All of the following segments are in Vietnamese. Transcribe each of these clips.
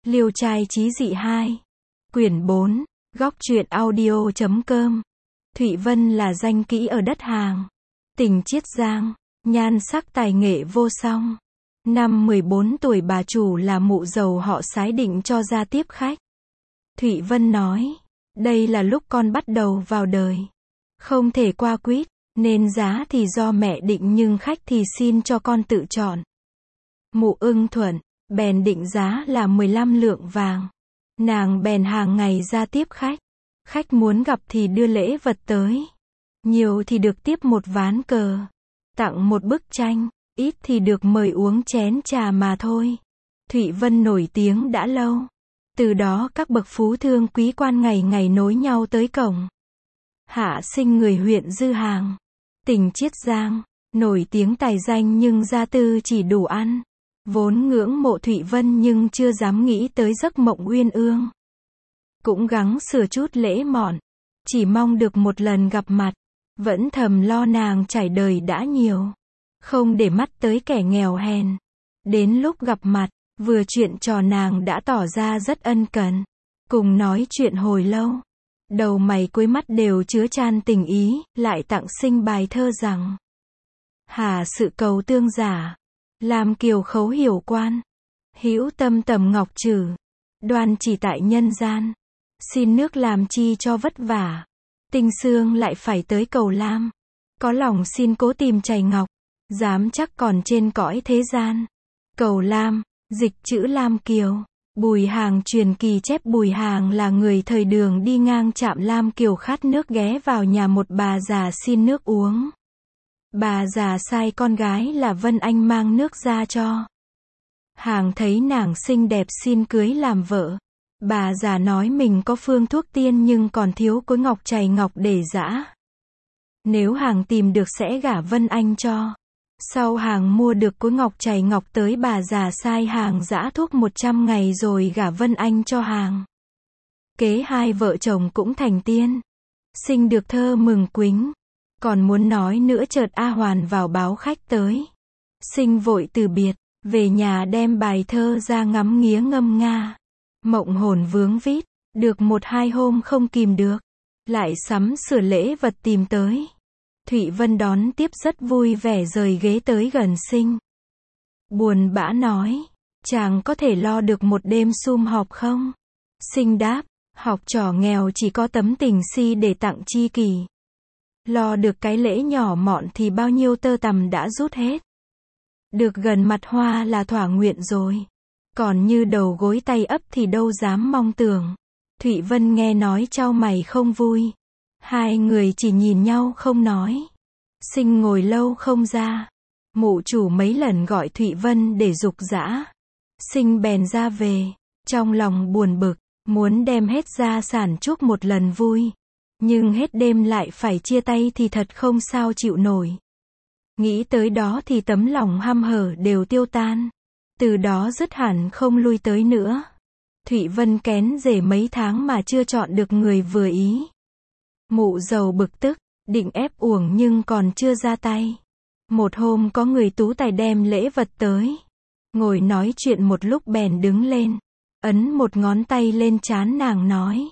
Liêu trai chí dị 2. Quyển 4. Góc truyện audio.com. Thụy Vân là danh kỹ ở đất Hàng, tỉnh Chiết Giang, nhan sắc tài nghệ vô song. Năm 14 tuổi bà chủ là mụ dầu họ Sái định cho ra tiếp khách. Thụy Vân nói, đây là lúc con bắt đầu vào đời, không thể qua quýt, nên giá thì do mẹ định nhưng khách thì xin cho con tự chọn. Mụ ưng thuận, bèn định giá là 15 lượng vàng. Nàng bèn hàng ngày ra tiếp khách. Khách muốn gặp thì đưa lễ vật tới. Nhiều thì được tiếp một ván cờ, tặng một bức tranh, ít thì được mời uống chén trà mà thôi. Thụy Vân nổi tiếng đã lâu. Từ đó các bậc phú thương quý quan ngày ngày nối nhau tới cổng. Hạ sinh người huyện Dư Hàng, tỉnh Chiết Giang, nổi tiếng tài danh nhưng gia tư chỉ đủ ăn. Vốn ngưỡng mộ Thụy Vân nhưng chưa dám nghĩ tới giấc mộng uyên ương. Cũng gắng sửa chút lễ mọn, chỉ mong được một lần gặp mặt. Vẫn thầm lo nàng trải đời đã nhiều, không để mắt tới kẻ nghèo hèn. Đến lúc gặp mặt, vừa chuyện trò nàng đã tỏ ra rất ân cần. Cùng nói chuyện hồi lâu. Đầu mày cuối mắt đều chứa chan tình ý, lại tặng sinh bài thơ rằng: Hà sự cầu tương giả, làm kiều khấu hiểu quan, hữu tâm tầm ngọc trừ, đoan chỉ tại nhân gian. Xin nước làm chi cho vất vả, tinh xương lại phải tới cầu lam. Có lòng xin cố tìm chày ngọc, dám chắc còn trên cõi thế gian. Cầu lam, dịch chữ Lam Kiều. Bùi Hàng truyền kỳ chép Bùi Hàng là người thời Đường đi ngang trạm Lam Kiều khát nước ghé vào nhà một bà già xin nước uống. Bà già sai con gái là Vân Anh mang nước ra cho. Hàng thấy nàng xinh đẹp xin cưới làm vợ. Bà già nói mình có phương thuốc tiên nhưng còn thiếu cối ngọc chày ngọc để giã. Nếu Hàng tìm được sẽ gả Vân Anh cho. Sau Hàng mua được cối ngọc chày ngọc tới bà già sai Hàng giã thuốc 100 ngày rồi gả Vân Anh cho Hàng. Kế hai vợ chồng cũng thành tiên. Sinh được thơ mừng quính. Còn muốn nói nữa chợt A Hoàn vào báo khách tới. Sinh vội từ biệt, về nhà đem bài thơ ra ngắm nghía ngâm nga. Mộng hồn vướng vít, được 1-2 hôm không kìm được. Lại sắm sửa lễ vật tìm tới. Thụy Vân đón tiếp rất vui vẻ rời ghế tới gần Sinh. Buồn bã nói, chàng có thể lo được một đêm sum họp không? Sinh đáp, học trò nghèo chỉ có tấm tình si để tặng tri kỷ. Lo được cái lễ nhỏ mọn thì bao nhiêu tơ tằm đã rút hết. Được gần mặt hoa là thỏa nguyện rồi. Còn như đầu gối tay ấp thì đâu dám mong tưởng. Thụy Vân nghe nói chau mày không vui. Hai người chỉ nhìn nhau không nói. Sinh ngồi lâu không ra. Mụ chủ mấy lần gọi Thụy Vân để giục giã. Sinh bèn ra về. Trong lòng buồn bực, muốn đem hết gia sản chuốc một lần vui. Nhưng hết đêm lại phải chia tay thì thật không sao chịu nổi. Nghĩ tới đó thì tấm lòng hăm hở đều tiêu tan. Từ đó dứt hẳn không lui tới nữa. Thụy Vân kén rể mấy tháng mà chưa chọn được người vừa ý. Mụ dầu bực tức, định ép uổng nhưng còn chưa ra tay. Một hôm có người tú tài đem lễ vật tới. Ngồi nói chuyện một lúc bèn đứng lên. Ấn một ngón tay lên trán nàng nói.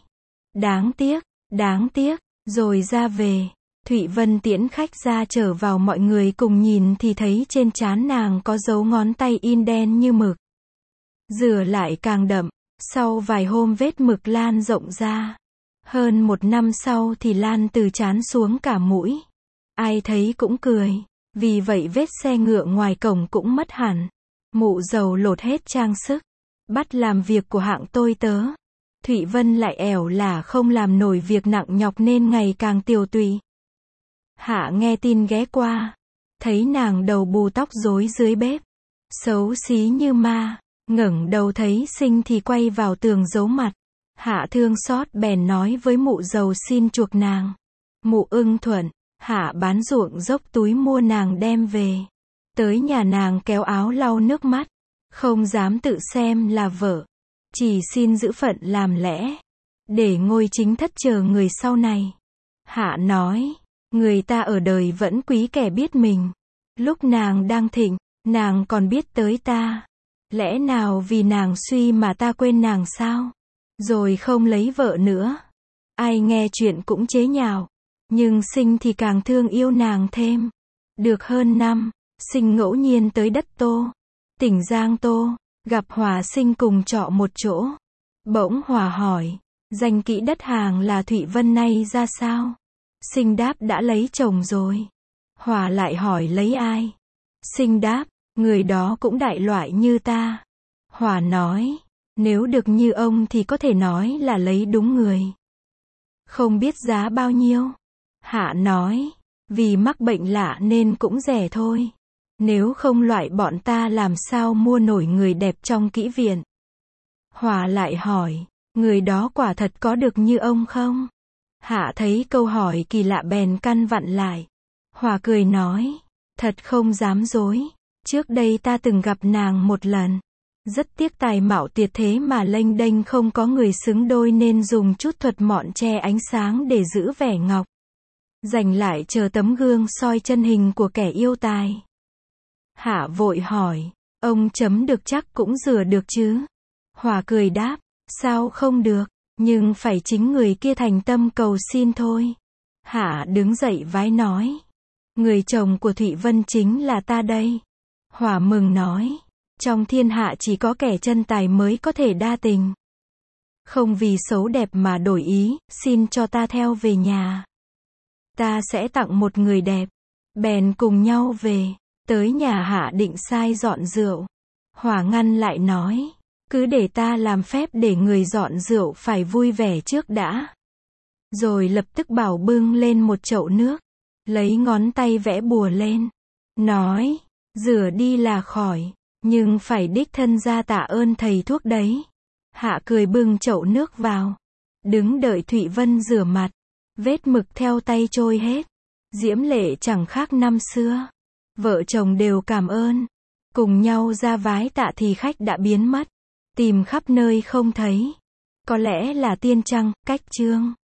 Đáng tiếc, rồi ra về. Thụy Vân tiễn khách ra trở vào mọi người cùng nhìn thì thấy trên trán nàng có dấu ngón tay in đen như mực. Rửa lại càng đậm, sau vài hôm vết mực lan rộng ra. Hơn 1 năm sau thì lan từ trán xuống cả mũi. Ai thấy cũng cười, vì vậy vết xe ngựa ngoài cổng cũng mất hẳn. Mụ dầu lột hết trang sức, bắt làm việc của hạng tôi tớ. Thụy Vân lại ẻo là không làm nổi việc nặng nhọc nên ngày càng tiều tụy. Hạ nghe tin ghé qua, thấy nàng đầu bù tóc rối dưới bếp, xấu xí như ma, ngẩng đầu thấy Sinh thì quay vào tường giấu mặt. Hạ thương xót bèn nói với mụ dầu xin chuộc nàng. Mụ ưng thuận, Hạ bán ruộng dốc túi mua nàng đem về. Tới nhà nàng kéo áo lau nước mắt, không dám tự xem là vợ, chỉ xin giữ phận làm lẽ, để ngôi chính thất chờ người sau này. Hạ nói, người ta ở đời vẫn quý kẻ biết mình. Lúc nàng đang thịnh, nàng còn biết tới ta. Lẽ nào vì nàng suy mà ta quên nàng sao? Rồi không lấy vợ nữa. Ai nghe chuyện cũng chế nhạo. Nhưng Sinh thì càng thương yêu nàng thêm. Được hơn năm, Sinh ngẫu nhiên tới đất Tô, tỉnh Giang Tô, gặp Hòa Sinh cùng trọ một chỗ. Bỗng Hòa hỏi, danh kỹ đất Hàng là Thụy Vân nay ra sao? Sinh đáp đã lấy chồng rồi. Hòa lại hỏi lấy ai? Sinh đáp, người đó cũng đại loại như ta. Hòa nói, nếu được như ông thì có thể nói là lấy đúng người. Không biết giá bao nhiêu? Hạ nói, vì mắc bệnh lạ nên cũng rẻ thôi. Nếu không loại bọn ta làm sao mua nổi người đẹp trong kỹ viện. Hòa lại hỏi, người đó quả thật có được như ông không? Hạ thấy câu hỏi kỳ lạ bèn căn vặn lại. Hòa cười nói, thật không dám dối. Trước đây ta từng gặp nàng một lần. Rất tiếc tài mạo tuyệt thế mà lênh đênh không có người xứng đôi nên dùng chút thuật mọn che ánh sáng để giữ vẻ ngọc. Dành lại chờ tấm gương soi chân hình của kẻ yêu tài. Hạ vội hỏi, ông chấm được chắc cũng rửa được chứ? Hòa cười đáp, sao không được, nhưng phải chính người kia thành tâm cầu xin thôi. Hạ đứng dậy vái nói, người chồng của Thụy Vân chính là ta đây. Hòa mừng nói, trong thiên hạ chỉ có kẻ chân tài mới có thể đa tình. Không vì xấu đẹp mà đổi ý, xin cho ta theo về nhà. Ta sẽ tặng một người đẹp. Bèn cùng nhau về, tới nhà Hạ định sai dọn rượu. Hòa ngăn lại nói, cứ để ta làm phép để người dọn rượu phải vui vẻ trước đã. Rồi lập tức bảo bưng lên một chậu nước, lấy ngón tay vẽ bùa lên, nói, rửa đi là khỏi, nhưng phải đích thân ra tạ ơn thầy thuốc đấy. Hạ cười bưng chậu nước vào, đứng đợi Thụy Vân rửa mặt, vết mực theo tay trôi hết, diễm lệ chẳng khác năm xưa. Vợ chồng đều cảm ơn, cùng nhau ra vái tạ thì khách đã biến mất, tìm khắp nơi không thấy. Có lẽ là tiên trăng, cách chương.